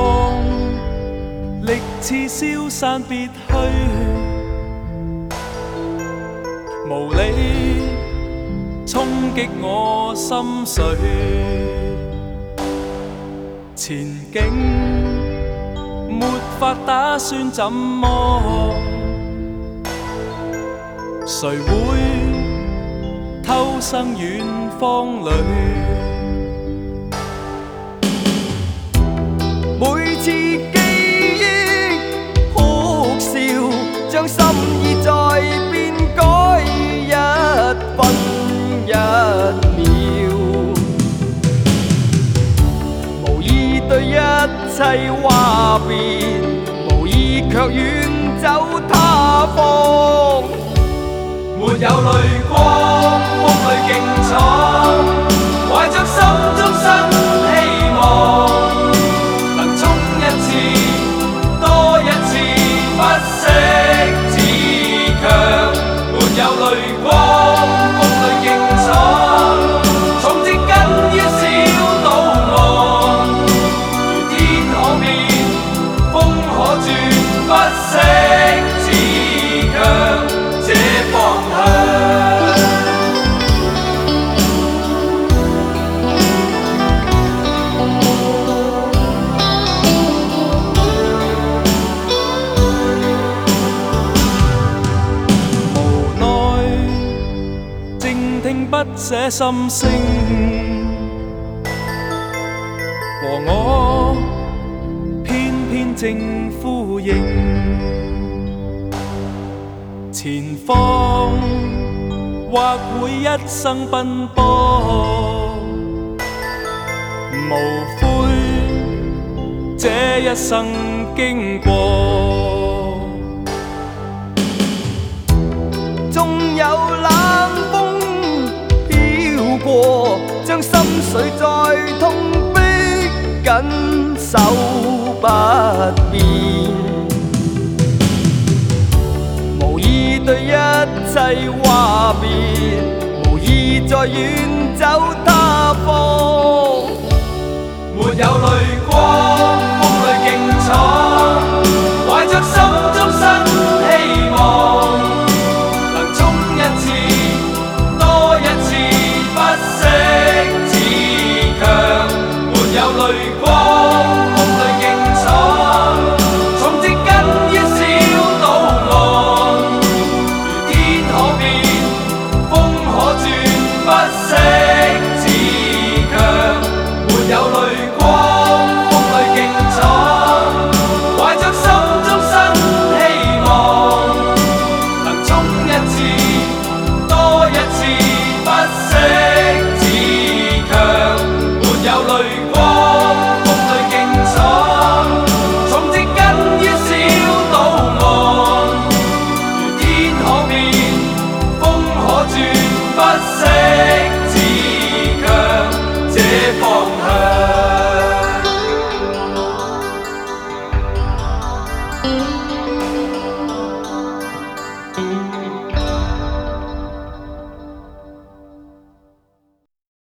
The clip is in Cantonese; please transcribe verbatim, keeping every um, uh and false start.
光，力似消散別去，無理衝擊我心碎。前景沒法打算怎麼，誰會偷生遠方裏？ 每次記憶哭笑，將心意再變改一分一秒，無意對一切話別，無意卻遠走他方。 沒有淚光，夢裏勁闖，懷着心中新希望。有淚光，夢裏勁闖，從植根於小島岸，如天可變，風可轉，不息自強這方向。聽不捨心聲，和我偏偏正呼應。前方或會一生奔波，無悔這一生經過， 縱有冷風過，將心碎再痛逼緊守不變，無意對一切話別，無意再遠走他方。 沒有淚光，夢裏勁闖，懷着心中新希望，能衝一次多一次，不息自強。沒有淚光，夢裏勁闖，從植根於小島岸，如天可變，風可轉，不息自強。沒有淚光，夢裏勁闖，懷着心中新希望，能衝一次多一次，不息自強。沒有淚